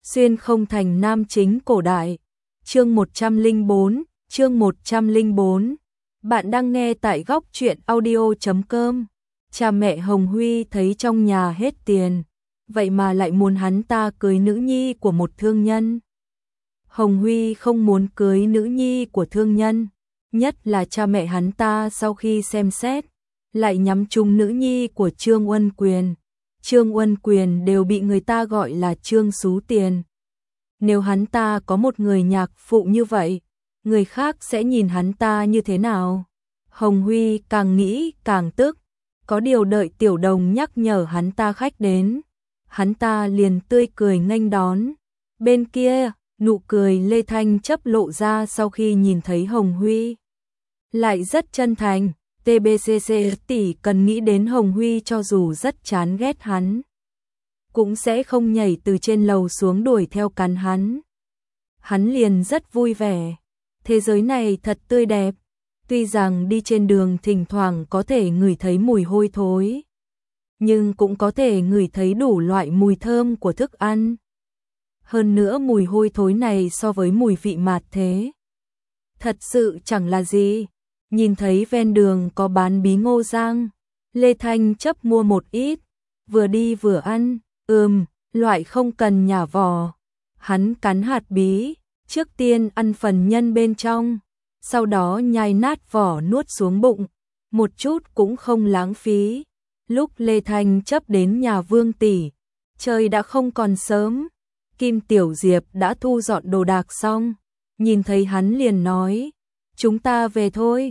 Xuyên không thành nam chính cổ đại. Chương 104, chương 104. Bạn đang nghe tại góc truyện audio.com. Cha mẹ Hồng Huy thấy trong nhà hết tiền, vậy mà lại muốn hắn ta cưới nữ nhi của một thương nhân. Hồng Huy không muốn cưới nữ nhi của thương nhân, nhất là cha mẹ hắn ta sau khi xem xét, lại nhắm trúng nữ nhi của Trương Uân Quyền. Trương Uân Quyền đều bị người ta gọi là Trương Xú Tiền. Nếu hắn ta có một người nhạc phụ như vậy, người khác sẽ nhìn hắn ta như thế nào? Hồng Huy càng nghĩ càng tức, có điều đợi Tiểu Đồng nhắc nhở hắn ta khách đến, hắn ta liền tươi cười nghênh đón. Bên kia, nụ cười Lê Thanh Chấp lộ ra sau khi nhìn thấy Hồng Huy. Lại rất chân thành, TBCC tỷ cần nghĩ đến Hồng Huy cho dù rất chán ghét hắn, cũng sẽ không nhảy từ trên lầu xuống đuổi theo cắn hắn. Hắn liền rất vui vẻ. Thế giới này thật tươi đẹp, tuy rằng đi trên đường thỉnh thoảng có thể ngửi thấy mùi hôi thối, nhưng cũng có thể ngửi thấy đủ loại mùi thơm của thức ăn. Hơn nữa mùi hôi thối này so với mùi vị mạt thế, thật sự chẳng là gì. Nhìn thấy ven đường có bán bí ngô rang, Lê Thanh Chấp mua một ít, vừa đi vừa ăn. Loại không cần nhả vỏ. Hắn cắn hạt bí, trước tiên ăn phần nhân bên trong, sau đó nhai nát vỏ nuốt xuống bụng, một chút cũng không lãng phí. Lúc Lê Thanh Chấp đến nhà Vương tỷ, trời đã không còn sớm, Kim Tiểu Diệp đã thu dọn đồ đạc xong, nhìn thấy hắn liền nói, chúng ta về thôi.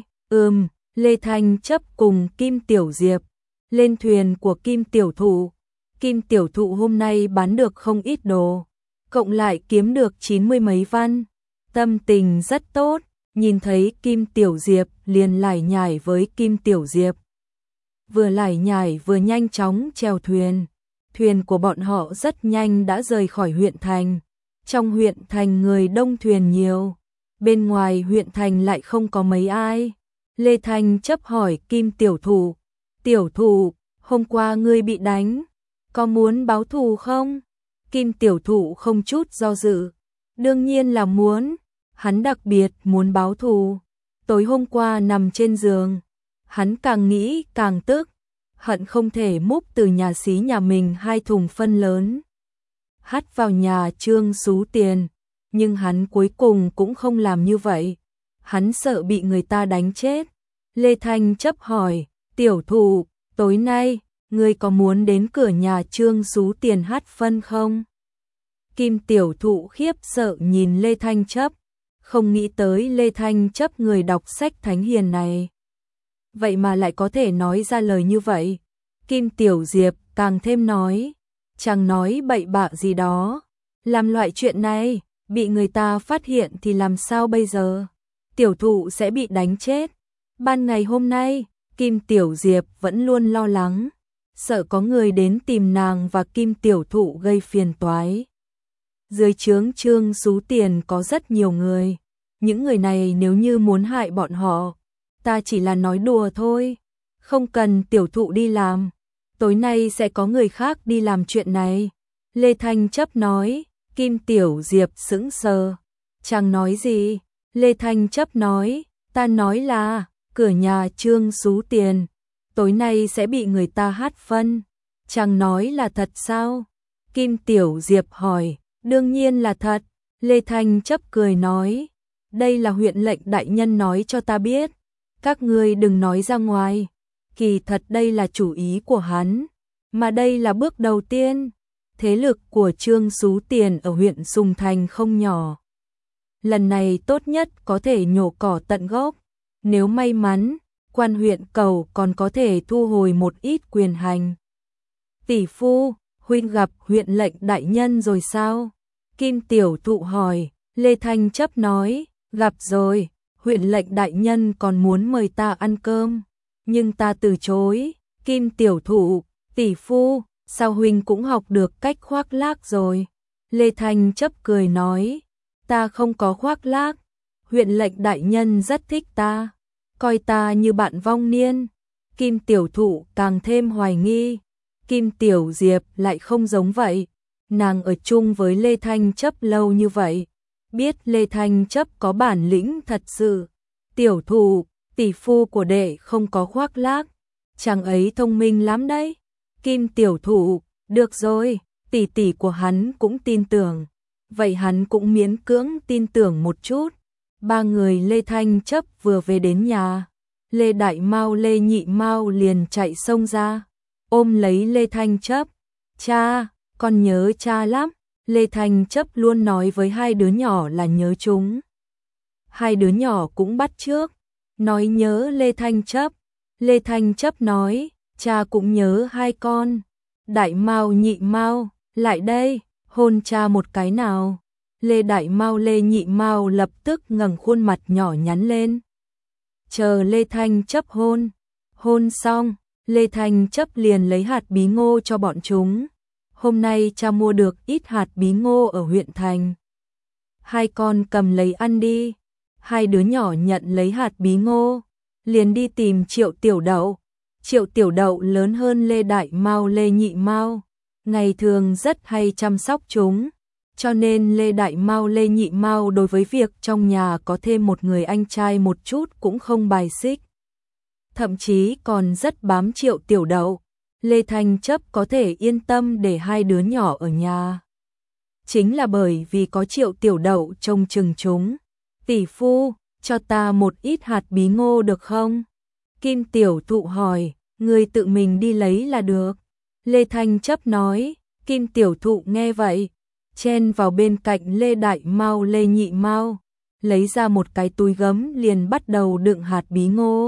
Lê Thanh Chấp cùng Kim Tiểu Diệp lên thuyền của Kim Tiểu Thụ. Kim Tiểu Thụ hôm nay bán được không ít đồ, cộng lại kiếm được 90 mấy văn, tâm tình rất tốt. Nhìn thấy Kim Tiểu Diệp liền lải nhải với Kim Tiểu Diệp, vừa lải nhải vừa nhanh chóng chèo thuyền. Thuyền của bọn họ rất nhanh đã rời khỏi huyện thành. Trong huyện thành người đông thuyền nhiều, bên ngoài huyện thành lại không có mấy ai. Lê Thanh Chấp hỏi Kim Tiểu Thụ, Tiểu Thụ, hôm qua ngươi bị đánh, có muốn báo thù không? Kim Tiểu Thụ không chút do dự, đương nhiên là muốn, hắn đặc biệt muốn báo thù. Tối hôm qua nằm trên giường, hắn càng nghĩ càng tức, hận không thể múc từ nhà xí nhà mình 2 thùng phân lớn, hắt vào nhà Trương Xú Tiền, nhưng hắn cuối cùng cũng không làm như vậy, hắn sợ bị người ta đánh chết. Lê Thanh Chấp hỏi, Tiểu Thụ, tối nay ngươi có muốn đến cửa nhà Trương Xú Tiền hát phân không? Kim Tiểu Thụ khiếp sợ nhìn Lê Thanh Chấp, không nghĩ tới Lê Thanh Chấp người đọc sách thánh hiền này, vậy mà lại có thể nói ra lời như vậy. Kim Tiểu Diệp càng thêm nói, chẳng nói bậy bạ gì đó, làm loại chuyện này, bị người ta phát hiện thì làm sao bây giờ? Tiểu Thụ sẽ bị đánh chết. Ban ngày hôm nay, Kim Tiểu Diệp vẫn luôn lo lắng, sợ có người đến tìm nàng và Kim Tiểu Thụ gây phiền toái. Dưới trướng Trương Xú Tiền có rất nhiều người, những người này nếu như muốn hại bọn họ, ta chỉ là nói đùa thôi, không cần Tiểu Thụ đi làm, tối nay sẽ có người khác đi làm chuyện này. Lê Thanh Chấp nói. Kim Tiểu Diệp sững sờ, chẳng nói gì. Lê Thanh Chấp nói, ta nói là cửa nhà Trương Xú Tiền tối nay sẽ bị người ta hát phân, chẳng nói là thật sao? Kim Tiểu Diệp hỏi, đương nhiên là thật. Lê Thanh Chấp cười nói, đây là huyện lệnh đại nhân nói cho ta biết, các ngươi đừng nói ra ngoài, kỳ thật đây là chủ ý của hắn, mà đây là bước đầu tiên. Thế lực của Trương Xú Tiền ở huyện Sùng Thành không nhỏ, lần này tốt nhất có thể nhổ cỏ tận gốc, nếu may mắn, quan huyện Cầu còn có thể thu hồi một ít quyền hành. Tỷ phu, huynh gặp huyện lệnh đại nhân rồi sao? Kim Tiểu Thụ hỏi. Lê Thanh Chấp nói, gặp rồi, huyện lệnh đại nhân còn muốn mời ta ăn cơm, nhưng ta từ chối. Kim Tiểu Thụ, tỷ phu, sao huynh cũng học được cách khoác lác rồi? Lê Thanh Chấp cười nói, ta không có khoác lác, huyện lệnh đại nhân rất thích ta, coi ta như bạn vong niên. Kim Tiểu Thụ càng thêm hoài nghi, Kim Tiểu Diệp lại không giống vậy, Nàng ở chung với Lê Thanh Chấp lâu như vậy, biết Lê Thanh Chấp có bản lĩnh thật sự. Tiểu Thụ, tỷ phu của đệ không có khoác lác, chàng ấy thông minh lắm đấy. Kim Tiểu Thụ, được rồi, tỷ tỷ của hắn cũng tin tưởng. Vậy hắn cũng miễn cưỡng tin tưởng một chút. Ba người Lê Thanh Chấp vừa về đến nhà, Lê Đại Mao Lê Nhị Mao liền chạy xông ra, ôm lấy Lê Thanh Chấp. Cha, con nhớ cha lắm. Lê Thanh Chấp luôn nói với hai đứa nhỏ là nhớ chúng. Hai đứa nhỏ cũng bắt chước, nói nhớ Lê Thanh Chấp. Lê Thanh Chấp nói, cha cũng nhớ hai con. Đại Mao Nhị Mao, lại đây, hôn cha một cái nào. Lê Đại Mao Lê Nhị Mao lập tức ngẩng khuôn mặt nhỏ nhắn lên. Chờ Lê Thanh Chấp hôn. Hôn xong, Lê Thanh Chấp liền lấy hạt bí ngô cho bọn chúng. Hôm nay cha mua được ít hạt bí ngô ở huyện thành. Hai con cầm lấy ăn đi. Hai đứa nhỏ nhận lấy hạt bí ngô, liền đi tìm Triệu Tiểu Đậu. Triệu Tiểu Đậu lớn hơn Lê Đại Mao Lê Nhị Mao, ngày thường rất hay chăm sóc chúng, cho nên Lê Đại Mao Lê Nhị Mao đối với việc trong nhà có thêm một người anh trai một chút cũng không bài xích. Thậm chí còn rất bám Triệu Tiểu Đậu. Lê Thanh Chấp có thể yên tâm để hai đứa nhỏ ở nhà, chính là bởi vì có Triệu Tiểu Đậu trông chừng chúng. Tỷ phu, cho ta một ít hạt bí ngô được không? Kim Tiểu Thụ hỏi, người tự mình đi lấy là được. Lê Thanh Chấp nói. Kim Tiểu Thụ nghe vậy, chen vào bên cạnh Lê Đại Mao Lê Nhị Mao, lấy ra một cái túi gấm liền bắt đầu đựng hạt bí ngô.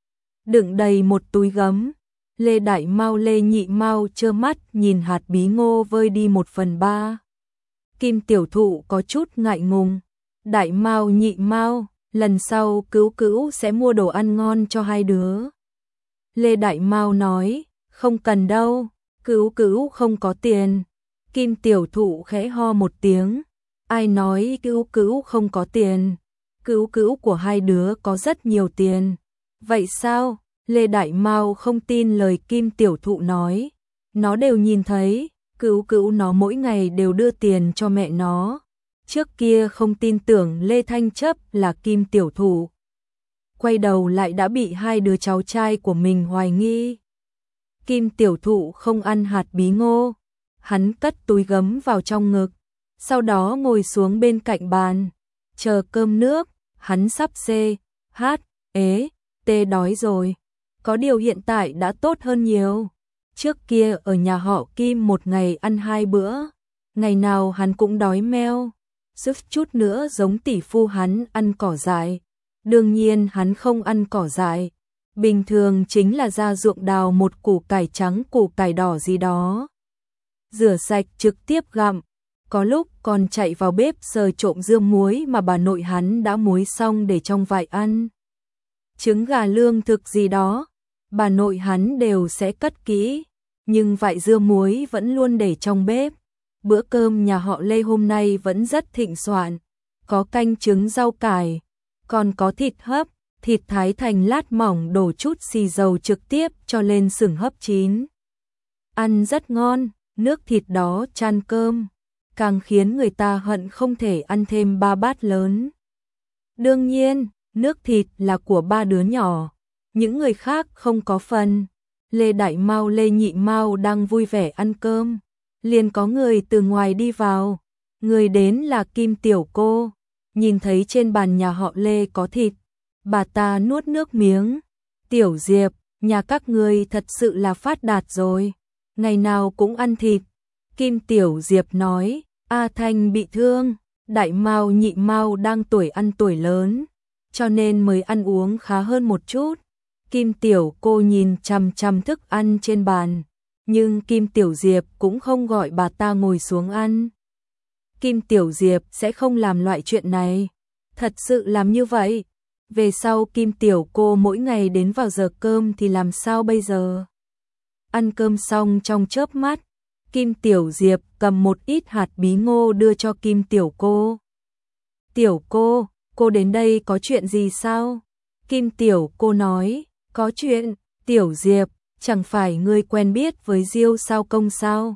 Đựng đầy một túi gấm, Lê Đại Mao Lê Nhị Mao trơ mắt nhìn hạt bí ngô vơi đi 1/3. Kim Tiểu Thụ có chút ngại ngùng. Đại Mao Nhị Mao, lần sau Cữu Cữu sẽ mua đồ ăn ngon cho hai đứa. Lê Đại Mao nói, không cần đâu, Cữu Cữu không có tiền. Kim Tiểu Thụ khẽ ho một tiếng, ai nói Cữu Cữu không có tiền, Cữu Cữu của hai đứa có rất nhiều tiền. Vậy sao? Lê Đại Mao không tin lời Kim Tiểu Thụ nói, nó đều nhìn thấy, Cữu Cữu nó mỗi ngày đều đưa tiền cho mẹ nó. Trước kia không tin tưởng Lê Thanh Chấp là Kim Tiểu Thụ, quay đầu lại đã bị hai đứa cháu trai của mình hoài nghi. Kim Tiểu Thụ không ăn hạt bí ngô, hắn cất túi gấm vào trong ngực, sau đó ngồi xuống bên cạnh bàn, chờ cơm nước. Hắn sắp đói rồi. Có điều hiện tại đã tốt hơn nhiều. Trước kia ở nhà họ Kim một ngày ăn 2 bữa, ngày nào hắn cũng đói meo, sức chút nữa giống tỷ phu hắn ăn cỏ dại. Đương nhiên hắn không ăn cỏ dại, bình thường chính là ra ruộng đào một củ cải trắng củ cải đỏ gì đó, rửa sạch trực tiếp gặm. Có lúc còn chạy vào bếp sờ trộm dưa muối mà bà nội hắn đã muối xong để trong vại ăn. Trứng gà lương thực gì đó, bà nội hắn đều sẽ cất kỹ, nhưng vại dưa muối vẫn luôn để trong bếp. Bữa cơm nhà họ Lê hôm nay vẫn rất thịnh soạn, có canh trứng rau cải, còn có thịt hấp, thịt thái thành lát mỏng đổ chút xì dầu trực tiếp cho lên sừng hấp chín. Ăn rất ngon, nước thịt đó chan cơm, càng khiến người ta hận không thể ăn thêm 3 bát lớn. Đương nhiên, nước thịt là của 3 đứa nhỏ, những người khác không có phần. Lê Đại Mao Lê Nhị Mao đang vui vẻ ăn cơm, liền có người từ ngoài đi vào. Người đến là Kim Tiểu cô, nhìn thấy trên bàn nhà họ Lê có thịt, bà ta nuốt nước miếng. Tiểu Diệp, nhà các người thật sự là phát đạt rồi, ngày nào cũng ăn thịt. Kim Tiểu Diệp nói, A Thanh bị thương, Đại Mao Nhị Mao đang tuổi ăn tuổi lớn, cho nên mới ăn uống khá hơn một chút. Kim Tiểu cô nhìn chằm chằm thức ăn trên bàn, nhưng Kim Tiểu Diệp cũng không gọi bà ta ngồi xuống ăn. Kim Tiểu Diệp sẽ không làm loại chuyện này, thật sự làm như vậy. Về sau Kim Tiểu cô mỗi ngày đến vào giờ cơm thì làm sao bây giờ? Ăn cơm xong trong chớp mắt, Kim Tiểu Diệp cầm một ít hạt bí ngô đưa cho Kim Tiểu cô. Tiểu cô đến đây có chuyện gì sao? Kim Tiểu cô nói, có chuyện. Tiểu Diệp, chẳng phải ngươi quen biết với Diêu Sao Công sao?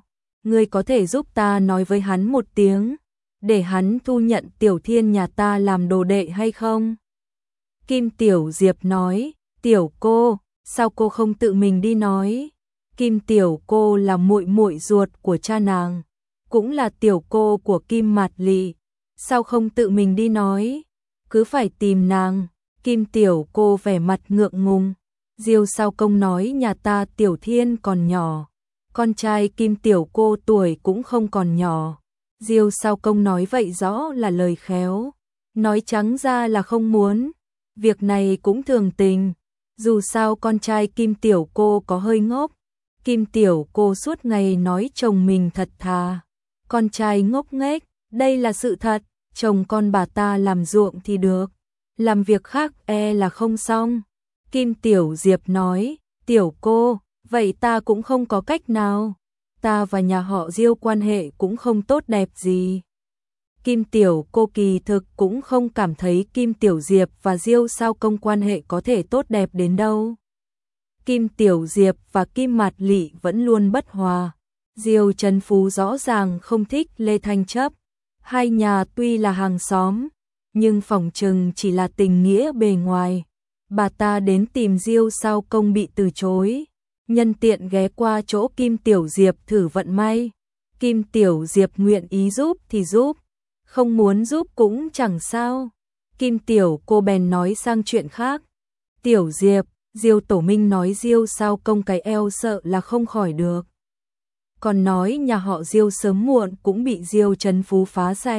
ngươi có thể giúp ta nói với hắn một tiếng, để hắn thu nhận Tiểu Thiên nhà ta làm đồ đệ hay không? Kim Tiểu Diệp nói, tiểu cô, sao cô không tự mình đi nói? Kim Tiểu cô là muội muội ruột của cha nàng, cũng là tiểu cô của Kim Mạt Lị, sao không tự mình đi nói? Cứ phải tìm nàng. Kim Tiểu cô vẻ mặt ngượng ngùng. Diêu Sao Công nói nhà ta Tiểu Thiên còn nhỏ, con trai Kim Tiểu cô tuổi cũng không còn nhỏ. Diêu Sao Công nói vậy rõ là lời khéo, nói trắng ra là không muốn. Việc này cũng thường tình, dù sao con trai Kim Tiểu cô có hơi ngốc. Kim Tiểu cô suốt ngày nói chồng mình thật thà, con trai ngốc nghếch, đây là sự thật. Chồng con bà ta làm ruộng thì được, làm việc khác là không xong. Kim Tiểu Diệp nói, tiểu cô, vậy ta cũng không có cách nào, ta và nhà họ Diêu quan hệ cũng không tốt đẹp gì. Kim Tiểu cô kỳ thực cũng không cảm thấy Kim Tiểu Diệp và Diêu Sao Công quan hệ có thể tốt đẹp đến đâu. Kim Tiểu Diệp và Kim Mạt Lị vẫn luôn bất hòa. Diêu Trấn Phú rõ ràng không thích Lê Thanh Chấp. Hai nhà tuy là hàng xóm, nhưng phỏng chừng chỉ là tình nghĩa bề ngoài. Bà ta đến tìm Diêu Sao Công bị từ chối, nhân tiện ghé qua chỗ Kim Tiểu Diệp thử vận may. Kim Tiểu Diệp nguyện ý giúp thì giúp, không muốn giúp cũng chẳng sao. Kim Tiểu cô bèn nói sang chuyện khác. Tiểu Diệp, Diêu Tổ Minh nói Diêu Sao Công cái eo sợ là không khỏi được. Còn nói nhà họ Diêu sớm muộn cũng bị Diêu Trấn Phú phá sạch.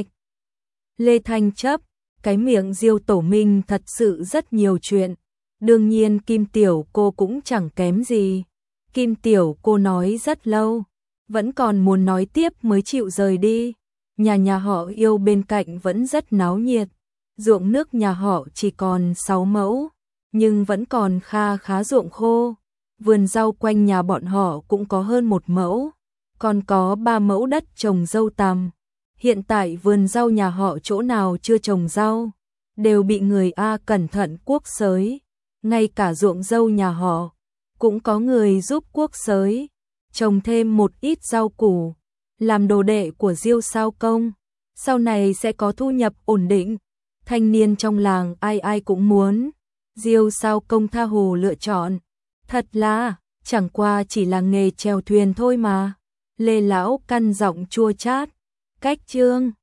Lê Thanh Chấp, cái miệng Diêu Tổ Minh thật sự rất nhiều chuyện. Đương nhiên Kim Tiểu cô cũng chẳng kém gì. Kim Tiểu cô nói rất lâu, vẫn còn muốn nói tiếp mới chịu rời đi. Nhà họ Yêu bên cạnh vẫn rất náo nhiệt. Ruộng nước nhà họ chỉ còn 6 mẫu, nhưng vẫn còn khá ruộng khô. Vườn rau quanh nhà bọn họ cũng có hơn 1 mẫu, còn có 3 mẫu đất trồng dâu tằm. Hiện tại vườn rau nhà họ chỗ nào chưa trồng rau, đều bị người cẩn thận cuốc xới. Ngay cả ruộng dâu nhà họ, cũng có người giúp cuốc xới, trồng thêm một ít rau củ, làm đồ đệ của Diêu Sao Công. Sau này sẽ có thu nhập ổn định, thanh niên trong làng ai cũng muốn. Diêu Sao Công tha hồ lựa chọn, thật là, chẳng qua chỉ là nghề chèo thuyền thôi mà. Lê Lão căn giọng chua chát, cách chương.